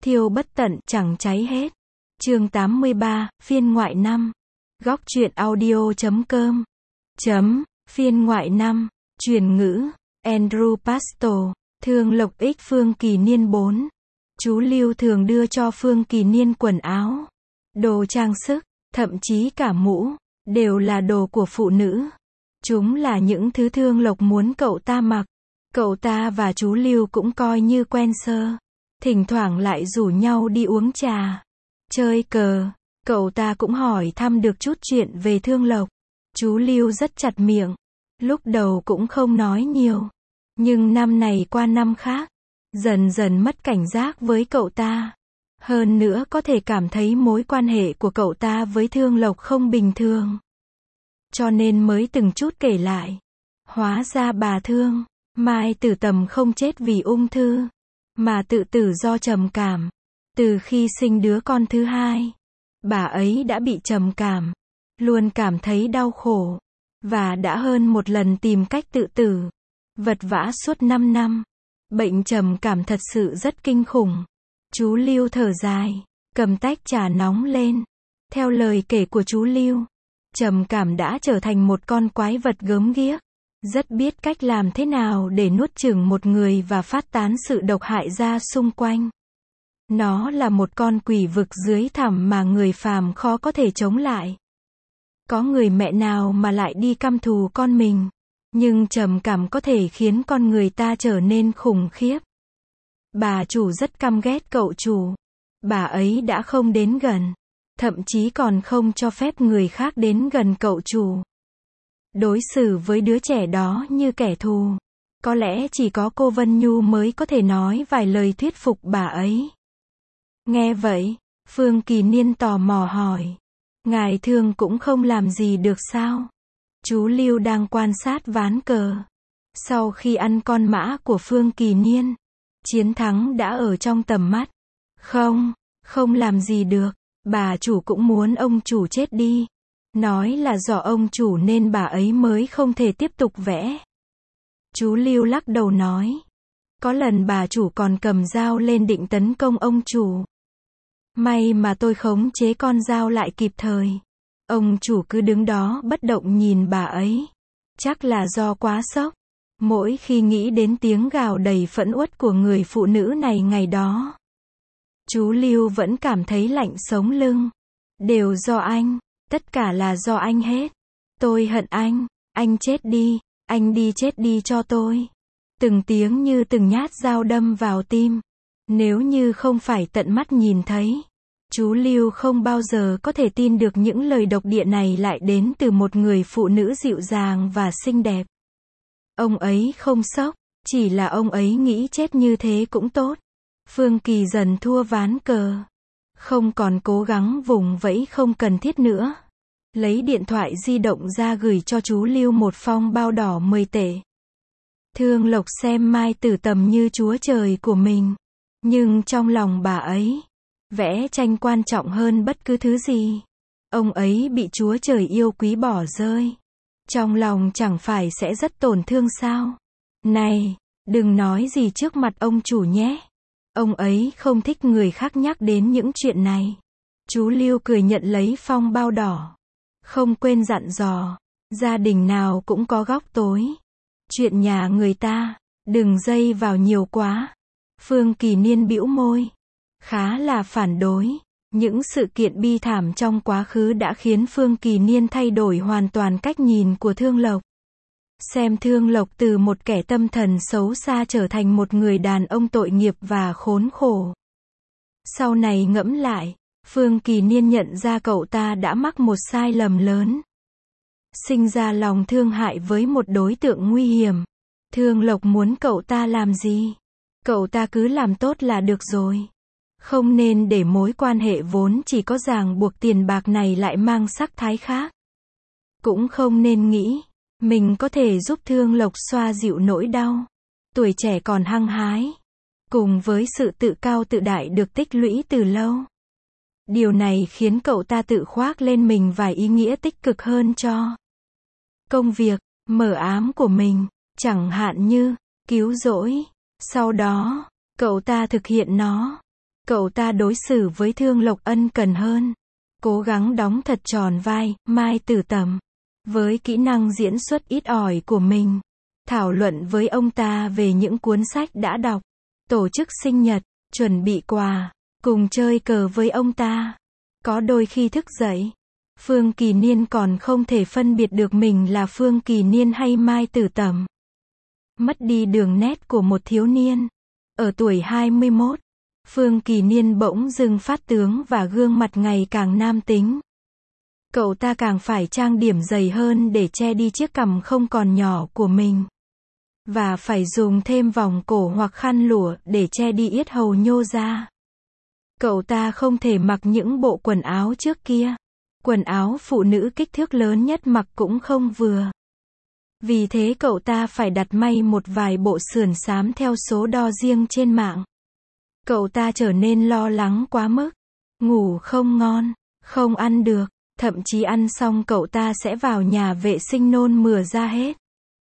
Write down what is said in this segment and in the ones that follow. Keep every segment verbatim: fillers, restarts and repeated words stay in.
thiêu bất tận, chẳng cháy hết. Chương tám mươi ba, phiên ngoại năm. Góc truyện audio chấm com. Chấm, phiên ngoại năm. Truyền ngữ, Andrew Pastor, Thương Lộc X Phương Kỳ Niên bốn. Chú Lưu thường đưa cho Phương Kỳ Niên quần áo, đồ trang sức, thậm chí cả mũ, đều là đồ của phụ nữ. Chúng là những thứ Thương Lộc muốn cậu ta mặc. Cậu ta và chú Lưu cũng coi như quen sơ. Thỉnh thoảng lại rủ nhau đi uống trà, chơi cờ. Cậu ta cũng hỏi thăm được chút chuyện về Thương Lộc. Chú Lưu rất chặt miệng. Lúc đầu cũng không nói nhiều. Nhưng năm này qua năm khác, dần dần mất cảnh giác với cậu ta. Hơn nữa có thể cảm thấy mối quan hệ của cậu ta với Thương Lộc không bình thường. Cho nên mới từng chút kể lại. Hóa ra bà Thương, Mai Tử Tầm không chết vì ung thư, mà tự tử do trầm cảm. Từ khi sinh đứa con thứ hai, bà ấy đã bị trầm cảm, luôn cảm thấy đau khổ, và đã hơn một lần tìm cách tự tử. Vật vã suốt năm năm. Bệnh trầm cảm thật sự rất kinh khủng. Chú Lưu thở dài, cầm tách trà nóng lên. Theo lời kể của chú Lưu, trầm cảm đã trở thành một con quái vật gớm ghiếc, rất biết cách làm thế nào để nuốt chửng một người và phát tán sự độc hại ra xung quanh. Nó là một con quỷ vực dưới thẳm mà người phàm khó có thể chống lại. Có người mẹ nào mà lại đi căm thù con mình, nhưng trầm cảm có thể khiến con người ta trở nên khủng khiếp. Bà chủ rất căm ghét cậu chủ. Bà ấy đã không đến gần, thậm chí còn không cho phép người khác đến gần cậu chủ. Đối xử với đứa trẻ đó như kẻ thù. Có lẽ chỉ có cô Vân Nhu mới có thể nói vài lời thuyết phục bà ấy. Nghe vậy, Phương Kỳ Niên tò mò hỏi. Ngài Thương cũng không làm gì được sao? Chú Lưu đang quan sát ván cờ. Sau khi ăn con mã của Phương Kỳ Niên, chiến thắng đã ở trong tầm mắt. Không, không làm gì được. Bà chủ cũng muốn ông chủ chết đi. Nói là do ông chủ nên bà ấy mới không thể tiếp tục vẽ. Chú Lưu lắc đầu nói. Có lần bà chủ còn cầm dao lên định tấn công ông chủ. May mà tôi khống chế con dao lại kịp thời. Ông chủ cứ đứng đó bất động nhìn bà ấy. Chắc là do quá sốc. Mỗi khi nghĩ đến tiếng gào đầy phẫn uất của người phụ nữ này ngày đó, chú Lưu vẫn cảm thấy lạnh sống lưng. Đều do anh. Tất cả là do anh hết. Tôi hận anh. Anh chết đi. Anh đi chết đi cho tôi. Từng tiếng như từng nhát dao đâm vào tim. Nếu như không phải tận mắt nhìn thấy, chú Lưu không bao giờ có thể tin được những lời độc địa này lại đến từ một người phụ nữ dịu dàng và xinh đẹp. Ông ấy không sốc, chỉ là ông ấy nghĩ chết như thế cũng tốt. Phương Kỳ dần thua ván cờ. Không còn cố gắng vùng vẫy không cần thiết nữa. Lấy điện thoại di động ra gửi cho chú Lưu một phong bao đỏ mười tệ. Thương Lộc xem Mai Tử Tầm như chúa trời của mình. Nhưng trong lòng bà ấy, vẽ tranh quan trọng hơn bất cứ thứ gì. Ông ấy bị chúa trời yêu quý bỏ rơi. Trong lòng chẳng phải sẽ rất tổn thương sao? Này, đừng nói gì trước mặt ông chủ nhé. Ông ấy không thích người khác nhắc đến những chuyện này. Chú Lưu cười nhận lấy phong bao đỏ. Không quên dặn dò, gia đình nào cũng có góc tối. Chuyện nhà người ta, đừng dây vào nhiều quá. Phương Kỳ Niên bĩu môi, khá là phản đối. Những sự kiện bi thảm trong quá khứ đã khiến Phương Kỳ Niên thay đổi hoàn toàn cách nhìn của Thương Lộc. Xem Thương Lộc từ một kẻ tâm thần xấu xa trở thành một người đàn ông tội nghiệp và khốn khổ. Sau này ngẫm lại, Phương Kỳ Niên nhận ra cậu ta đã mắc một sai lầm lớn. Sinh ra lòng thương hại với một đối tượng nguy hiểm. Thương Lộc muốn cậu ta làm gì? Cậu ta cứ làm tốt là được rồi. Không nên để mối quan hệ vốn chỉ có ràng buộc tiền bạc này lại mang sắc thái khác. Cũng không nên nghĩ mình có thể giúp Thương Lộc xoa dịu nỗi đau. Tuổi trẻ còn hăng hái, cùng với sự tự cao tự đại được tích lũy từ lâu. Điều này khiến cậu ta tự khoác lên mình vài ý nghĩa tích cực hơn cho công việc, mờ ám của mình, chẳng hạn như cứu rỗi. Sau đó, cậu ta thực hiện nó. Cậu ta đối xử với Thương Lộc ân cần hơn. Cố gắng đóng thật tròn vai, Mai Tử Tầm. Với kỹ năng diễn xuất ít ỏi của mình. Thảo luận với ông ta về những cuốn sách đã đọc. Tổ chức sinh nhật, chuẩn bị quà. Cùng chơi cờ với ông ta. Có đôi khi thức dậy. Phương Kỳ Niên còn không thể phân biệt được mình là Phương Kỳ Niên hay Mai Tử Tầm. Mất đi đường nét của một thiếu niên. Ở tuổi hai mươi mốt, Phương Kỳ Niên bỗng dưng phát tướng và gương mặt ngày càng nam tính. Cậu ta càng phải trang điểm dày hơn để che đi chiếc cằm không còn nhỏ của mình. Và phải dùng thêm vòng cổ hoặc khăn lụa để che đi yết hầu nhô ra. Cậu ta không thể mặc những bộ quần áo trước kia. Quần áo phụ nữ kích thước lớn nhất mặc cũng không vừa. Vì thế cậu ta phải đặt may một vài bộ sườn xám theo số đo riêng trên mạng. Cậu ta trở nên lo lắng quá mức. Ngủ không ngon, không ăn được, thậm chí ăn xong cậu ta sẽ vào nhà vệ sinh nôn mửa ra hết.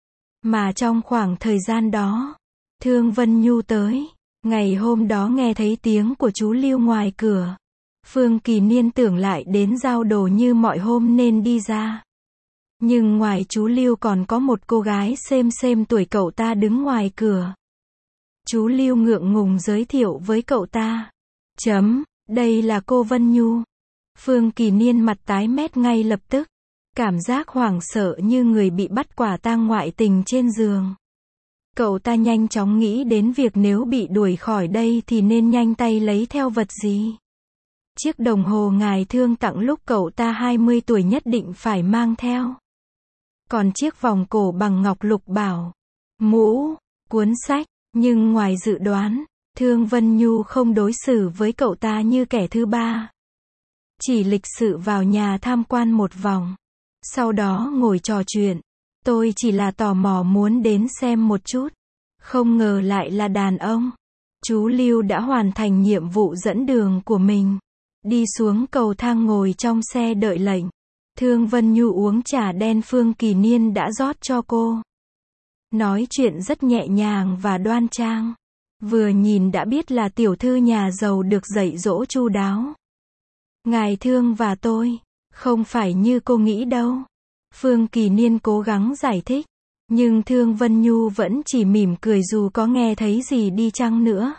Mà trong khoảng thời gian đó, Thương Vân Nhu tới. Ngày hôm đó nghe thấy tiếng của chú Lưu ngoài cửa. Phương Kỳ Niên tưởng lại đến giao đồ như mọi hôm nên đi ra. Nhưng ngoài chú Lưu còn có một cô gái xem xem tuổi cậu ta đứng ngoài cửa. Chú Lưu ngượng ngùng giới thiệu với cậu ta. Chấm, đây là cô Vân Nhu. Phương Kỳ Niên mặt tái mét ngay lập tức. Cảm giác hoảng sợ như người bị bắt quả tang ngoại tình trên giường. Cậu ta nhanh chóng nghĩ đến việc nếu bị đuổi khỏi đây thì nên nhanh tay lấy theo vật gì. Chiếc đồng hồ ngài Thương tặng lúc cậu ta hai mươi tuổi nhất định phải mang theo. Còn chiếc vòng cổ bằng ngọc lục bảo, mũ, cuốn sách, nhưng ngoài dự đoán, Thương Vân Nhu không đối xử với cậu ta như kẻ thứ ba. Chỉ lịch sự vào nhà tham quan một vòng. Sau đó ngồi trò chuyện. Tôi chỉ là tò mò muốn đến xem một chút. Không ngờ lại là đàn ông. Chú Lưu đã hoàn thành nhiệm vụ dẫn đường của mình. Đi xuống cầu thang ngồi trong xe đợi lệnh. Thương Vân Nhu uống trà đen Phương Kỳ Niên đã rót cho cô. Nói chuyện rất nhẹ nhàng và đoan trang. Vừa nhìn đã biết là tiểu thư nhà giàu được dạy dỗ chu đáo. Ngài Thương và tôi, không phải như cô nghĩ đâu. Phương Kỳ Niên cố gắng giải thích. Nhưng Thương Vân Nhu vẫn chỉ mỉm cười dù có nghe thấy gì đi chăng nữa.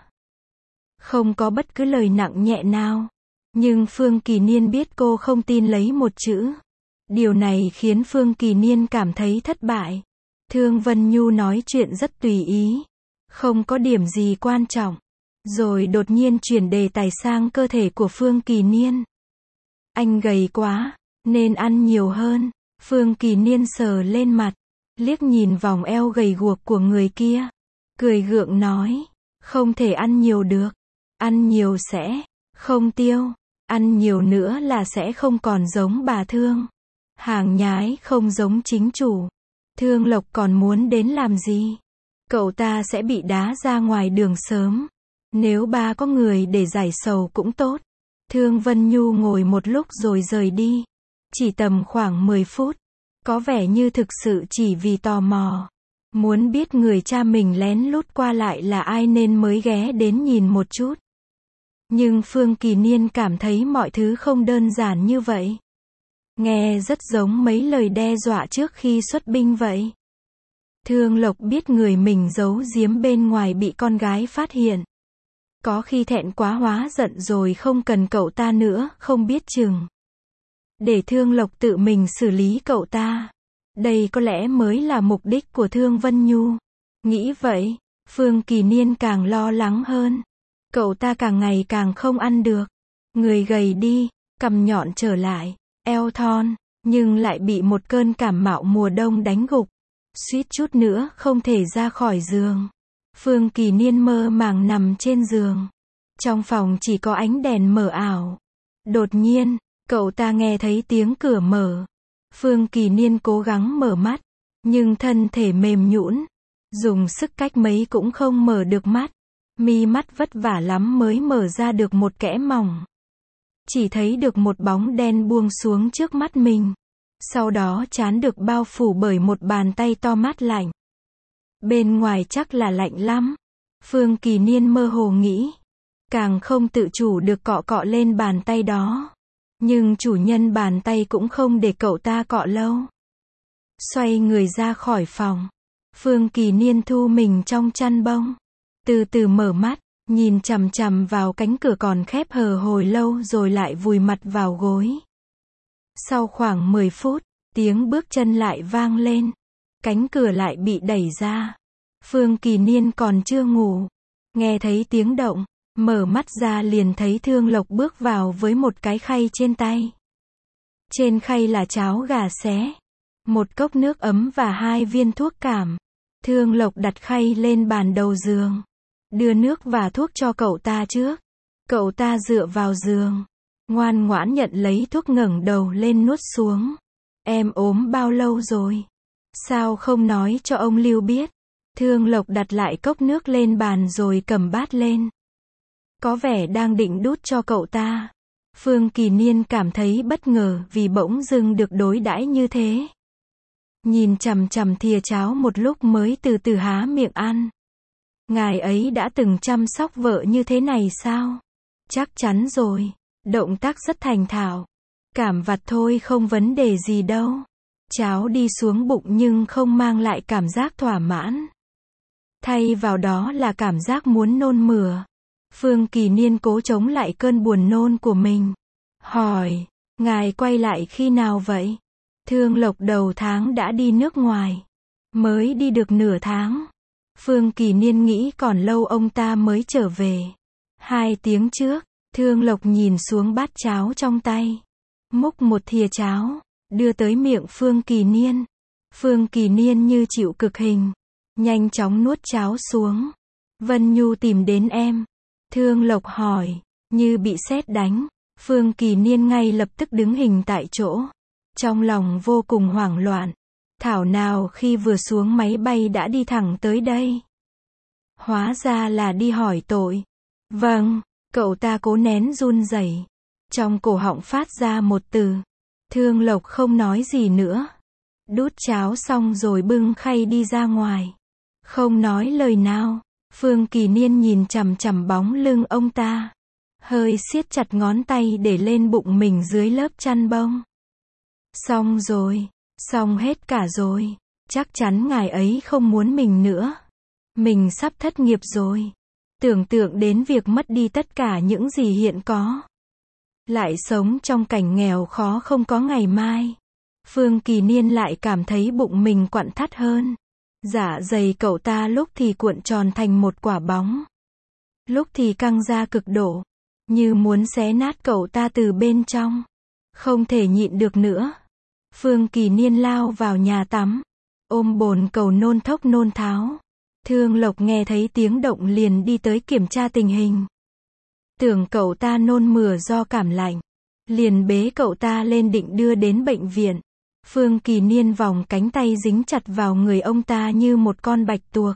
Không có bất cứ lời nặng nhẹ nào. Nhưng Phương Kỳ Niên biết cô không tin lấy một chữ. Điều này khiến Phương Kỳ Niên cảm thấy thất bại. Thương Vân Nhu nói chuyện rất tùy ý. Không có điểm gì quan trọng. Rồi đột nhiên chuyển đề tài sang cơ thể của Phương Kỳ Niên. Anh gầy quá, nên ăn nhiều hơn. Phương Kỳ Niên sờ lên mặt. Liếc nhìn vòng eo gầy guộc của người kia. Cười gượng nói. Không thể ăn nhiều được. Ăn nhiều sẽ không tiêu. Ăn nhiều nữa là sẽ không còn giống bà Thương. Hàng nhái không giống chính chủ. Thương Lộc còn muốn đến làm gì? Cậu ta sẽ bị đá ra ngoài đường sớm. Nếu ba có người để giải sầu cũng tốt. Thương Vân Nhu ngồi một lúc rồi rời đi. Chỉ tầm khoảng mười phút. Có vẻ như thực sự chỉ vì tò mò. Muốn biết người cha mình lén lút qua lại là ai nên mới ghé đến nhìn một chút. Nhưng Phương Kỳ Niên cảm thấy mọi thứ không đơn giản như vậy. Nghe rất giống mấy lời đe dọa trước khi xuất binh vậy. Thương Lộc biết người mình giấu giếm bên ngoài bị con gái phát hiện. Có khi thẹn quá hóa giận rồi không cần cậu ta nữa, không biết chừng. Để Thương Lộc tự mình xử lý cậu ta. Đây có lẽ mới là mục đích của Thương Vân Nhu. Nghĩ vậy, Phương Kỳ Niên càng lo lắng hơn. Cậu ta càng ngày càng không ăn được. Người gầy đi, cằm nhọn trở lại, eo thon, nhưng lại bị một cơn cảm mạo mùa đông đánh gục. Suýt chút nữa không thể ra khỏi giường. Phương Kỳ Niên mơ màng nằm trên giường. Trong phòng chỉ có ánh đèn mờ ảo. Đột nhiên, cậu ta nghe thấy tiếng cửa mở. Phương Kỳ Niên cố gắng mở mắt, nhưng thân thể mềm nhũn, dùng sức cách mấy cũng không mở được mắt. Mi mắt vất vả lắm mới mở ra được một kẽ mỏng. Chỉ thấy được một bóng đen buông xuống trước mắt mình. Sau đó trán được bao phủ bởi một bàn tay to mát lạnh. Bên ngoài chắc là lạnh lắm. Phương Kỳ Niên mơ hồ nghĩ. càng không tự chủ được cọ cọ lên bàn tay đó. Nhưng chủ nhân bàn tay cũng không để cậu ta cọ lâu. Xoay người ra khỏi phòng. Phương Kỳ Niên thu mình trong chăn bông. Từ từ mở mắt, nhìn chằm chằm vào cánh cửa còn khép hờ hồi lâu rồi lại vùi mặt vào gối. Sau khoảng mười phút, tiếng bước chân lại vang lên. Cánh cửa lại bị đẩy ra. Phương Kỳ Niên còn chưa ngủ. Nghe thấy tiếng động, mở mắt ra liền thấy Thương Lộc bước vào với một cái khay trên tay. Trên khay là cháo gà xé, một cốc nước ấm và hai viên thuốc cảm. Thương Lộc đặt khay lên bàn đầu giường. Đưa nước và thuốc cho cậu ta trước. Cậu ta dựa vào giường. Ngoan ngoãn nhận lấy thuốc, ngẩng đầu lên nuốt xuống. Em ốm bao lâu rồi? Sao không nói cho ông Lưu biết? Thương Lộc đặt lại cốc nước lên bàn rồi cầm bát lên. Có vẻ đang định đút cho cậu ta. Phương Kỳ Niên cảm thấy bất ngờ vì bỗng dưng được đối đãi như thế. Nhìn chằm chằm thìa cháo một lúc mới từ từ há miệng ăn. Ngài ấy đã từng chăm sóc vợ như thế này sao? Chắc chắn rồi. Động tác rất thành thạo. Cảm vặt thôi, không vấn đề gì đâu. Cháo đi xuống bụng nhưng không mang lại cảm giác thỏa mãn. Thay vào đó là cảm giác muốn nôn mửa. Phương Kỳ Niên cố chống lại cơn buồn nôn của mình. Hỏi, ngài quay lại khi nào vậy? Thương Lộc đầu tháng đã đi nước ngoài. Mới đi được nửa tháng. Phương Kỳ Niên nghĩ còn lâu ông ta mới trở về. Hai tiếng trước, Thương Lộc nhìn xuống bát cháo trong tay. Múc một thìa cháo, đưa tới miệng Phương Kỳ Niên. Phương Kỳ Niên như chịu cực hình. Nhanh chóng nuốt cháo xuống. Vân Nhu tìm đến em. Thương Lộc hỏi, như bị sét đánh. Phương Kỳ Niên ngay lập tức đứng hình tại chỗ. Trong lòng vô cùng hoảng loạn. Thảo nào khi vừa xuống máy bay đã đi thẳng tới đây. Hóa ra là đi hỏi tội. Vâng, cậu ta cố nén run rẩy. Trong cổ họng phát ra một từ. Thương Lộc không nói gì nữa. Đút cháo xong rồi bưng khay đi ra ngoài. Không nói lời nào. Phương Kỳ Niên nhìn chằm chằm bóng lưng ông ta. Hơi siết chặt ngón tay để lên bụng mình dưới lớp chăn bông. Xong rồi. Xong hết cả rồi. Chắc chắn ngài ấy không muốn mình nữa. Mình sắp thất nghiệp rồi. Tưởng tượng đến việc mất đi tất cả những gì hiện có. Lại sống trong cảnh nghèo khó không có ngày mai. Phương Kỳ Niên lại cảm thấy bụng mình quặn thắt hơn. Dạ dày cậu ta lúc thì cuộn tròn thành một quả bóng. Lúc thì căng ra cực độ. Như muốn xé nát cậu ta từ bên trong. Không thể nhịn được nữa. Phương Kỳ Niên lao vào nhà tắm. Ôm bồn cầu nôn thốc nôn tháo. Thương Lộc nghe thấy tiếng động liền đi tới kiểm tra tình hình. Tưởng cậu ta nôn mửa do cảm lạnh. Liền bế cậu ta lên định đưa đến bệnh viện. Phương Kỳ Niên vòng cánh tay dính chặt vào người ông ta như một con bạch tuộc.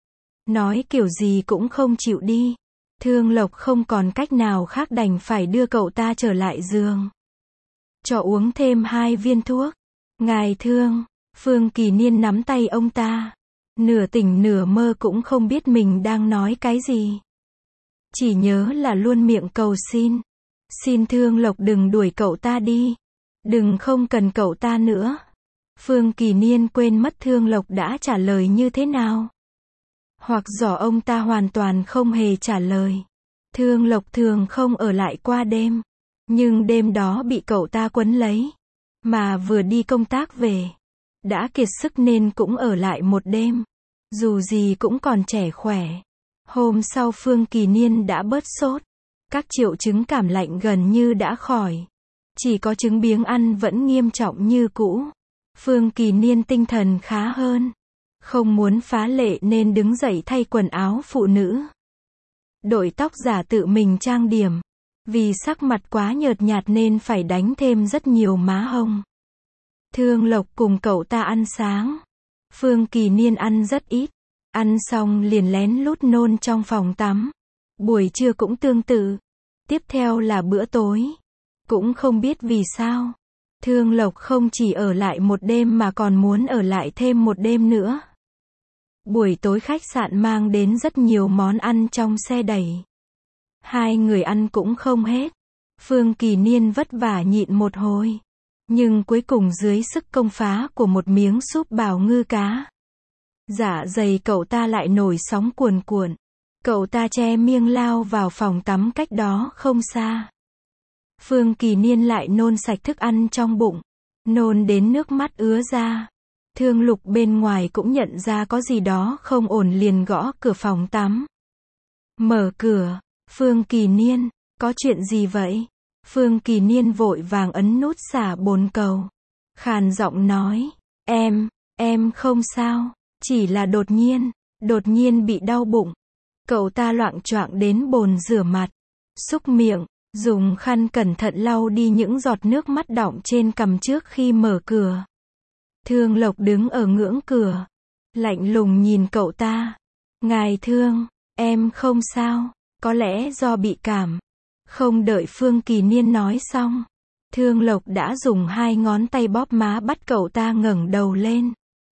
Nói kiểu gì cũng không chịu đi. Thương Lộc không còn cách nào khác đành phải đưa cậu ta trở lại giường. Cho uống thêm hai viên thuốc. Ngài Thương. Phương Kỳ Niên nắm tay ông ta. Nửa tỉnh nửa mơ cũng không biết mình đang nói cái gì. Chỉ nhớ là luôn miệng cầu xin. Xin Thương Lộc đừng đuổi cậu ta đi. Đừng không cần cậu ta nữa. Phương Kỳ Niên quên mất Thương Lộc đã trả lời như thế nào. Hoặc rõ ông ta hoàn toàn không hề trả lời. Thương Lộc thường không ở lại qua đêm. Nhưng đêm đó bị cậu ta quấn lấy. Mà vừa đi công tác về. Đã kiệt sức nên cũng ở lại một đêm. Dù gì cũng còn trẻ khỏe. Hôm sau Phương Kỳ Niên đã bớt sốt. Các triệu chứng cảm lạnh gần như đã khỏi. Chỉ có chứng biếng ăn vẫn nghiêm trọng như cũ. Phương Kỳ Niên tinh thần khá hơn. Không muốn phá lệ nên đứng dậy thay quần áo phụ nữ. Đội tóc giả tự mình trang điểm. Vì sắc mặt quá nhợt nhạt nên phải đánh thêm rất nhiều má hồng. Thương Lộc cùng cậu ta ăn sáng. Phương Kỳ Niên ăn rất ít. Ăn xong liền lén lút nôn trong phòng tắm. Buổi trưa cũng tương tự. Tiếp theo là bữa tối. Cũng không biết vì sao. Thương Lộc không chỉ ở lại một đêm mà còn muốn ở lại thêm một đêm nữa. Buổi tối khách sạn mang đến rất nhiều món ăn trong xe đẩy. Hai người ăn cũng không hết. Phương Kỳ Niên vất vả nhịn một hồi. Nhưng cuối cùng dưới sức công phá của một miếng súp bào ngư cá, dạ dày cậu ta lại nổi sóng cuồn cuộn. Cậu ta che miệng lao vào phòng tắm cách đó không xa. Phương Kỳ Niên lại nôn sạch thức ăn trong bụng. Nôn đến nước mắt ứa ra. Thương Lục bên ngoài cũng nhận ra có gì đó không ổn liền gõ cửa phòng tắm. Mở cửa. Phương Kỳ Niên, có chuyện gì vậy? Phương Kỳ Niên vội vàng ấn nút xả bồn cầu. Khàn giọng nói, em, em không sao, chỉ là đột nhiên, đột nhiên bị đau bụng. Cậu ta loạng choạng đến bồn rửa mặt, xúc miệng, dùng khăn cẩn thận lau đi những giọt nước mắt đọng trên cằm trước khi mở cửa. Thương Lộc đứng ở ngưỡng cửa, lạnh lùng nhìn cậu ta. Ngài Thương, em không sao, có lẽ do bị cảm. Không đợi Phương Kỳ Niên nói xong, Thương Lộc đã dùng hai ngón tay bóp má bắt cậu ta ngẩng đầu lên.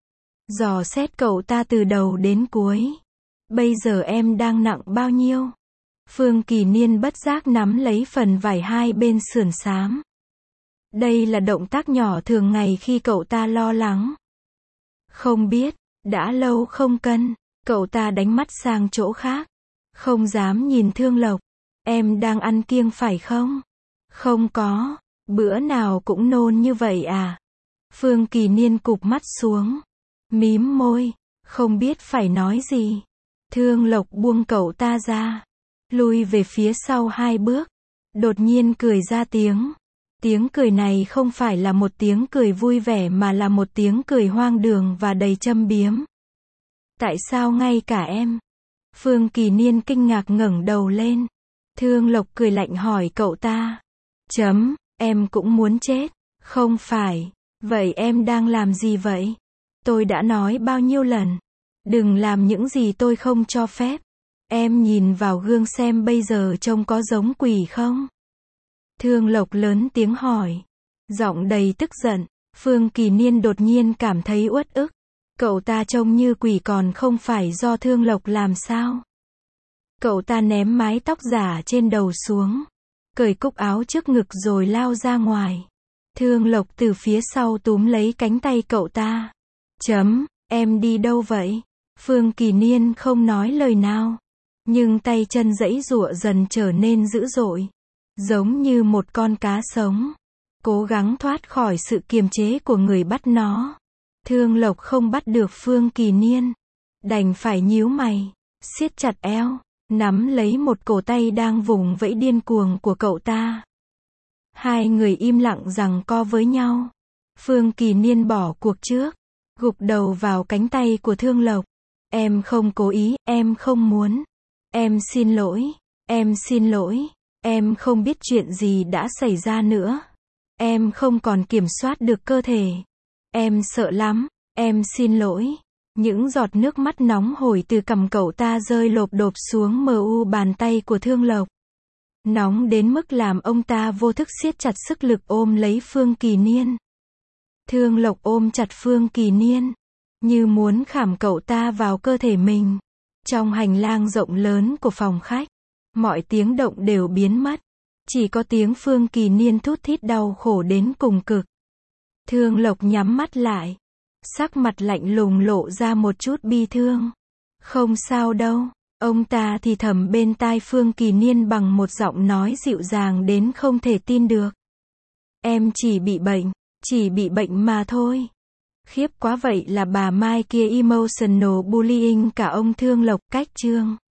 Dò xét cậu ta từ đầu đến cuối. Bây giờ em đang nặng bao nhiêu? Phương Kỳ Niên bất giác nắm lấy phần vải hai bên sườn xám. Đây là động tác nhỏ thường ngày khi cậu ta lo lắng. Không biết, đã lâu không cân. Cậu ta đánh mắt sang chỗ khác. Không dám nhìn Thương Lộc. Em đang ăn kiêng phải không? Không có, bữa nào cũng nôn như vậy à? Phương Kỳ Niên cụp mắt xuống, mím môi, không biết phải nói gì. Thương Lộc buông cậu ta ra, lui về phía sau hai bước, đột nhiên cười ra tiếng. Tiếng cười này không phải là một tiếng cười vui vẻ mà là một tiếng cười hoang đường và đầy châm biếm. Tại sao ngay cả em? Phương Kỳ Niên kinh ngạc ngẩng đầu lên. Thương Lộc cười lạnh hỏi cậu ta. Chấm, em cũng muốn chết. Không phải. Vậy em đang làm gì vậy? Tôi đã nói bao nhiêu lần. Đừng làm những gì tôi không cho phép. Em nhìn vào gương xem bây giờ trông có giống quỷ không? Thương Lộc lớn tiếng hỏi. Giọng đầy tức giận. Phương Kỳ Niên đột nhiên cảm thấy uất ức. Cậu ta trông như quỷ còn không phải do Thương Lộc làm sao? Cậu ta ném mái tóc giả trên đầu xuống, cởi cúc áo trước ngực rồi lao ra ngoài. Thương Lộc từ phía sau túm lấy cánh tay cậu ta. Chấm, em đi đâu vậy? Phương Kỳ Niên không nói lời nào, nhưng tay chân giãy giụa dần trở nên dữ dội, giống như một con cá sống, cố gắng thoát khỏi sự kiềm chế của người bắt nó. Thương Lộc không bắt được Phương Kỳ Niên, đành phải nhíu mày, siết chặt eo, nắm lấy một cổ tay đang vùng vẫy điên cuồng của cậu ta. Hai người im lặng giằng co với nhau. Phương Kỳ Niên bỏ cuộc trước, gục đầu vào cánh tay của Thương Lộc. Em không cố ý, em không muốn. Em xin lỗi, em xin lỗi, em không biết chuyện gì đã xảy ra nữa. Em không còn kiểm soát được cơ thể. Em sợ lắm, em xin lỗi. Những giọt nước mắt nóng hổi từ cằm cậu ta rơi lộp độp xuống mờ u bàn tay của Thương Lộc. Nóng đến mức làm ông ta vô thức siết chặt sức lực ôm lấy Phương Kỳ Niên. Thương Lộc ôm chặt Phương Kỳ Niên, như muốn khảm cậu ta vào cơ thể mình. Trong hành lang rộng lớn của phòng khách, mọi tiếng động đều biến mất. Chỉ có tiếng Phương Kỳ Niên thút thít đau khổ đến cùng cực. Thương Lộc nhắm mắt lại, sắc mặt lạnh lùng lộ ra một chút bi thương. Không sao đâu, ông ta thì thầm bên tai Phương Kỳ Niên bằng một giọng nói dịu dàng đến không thể tin được. Em chỉ bị bệnh, chỉ bị bệnh mà thôi. Khiếp quá, vậy là bà Mai kia emotional bullying cả ông Thương Lộc. Cách chương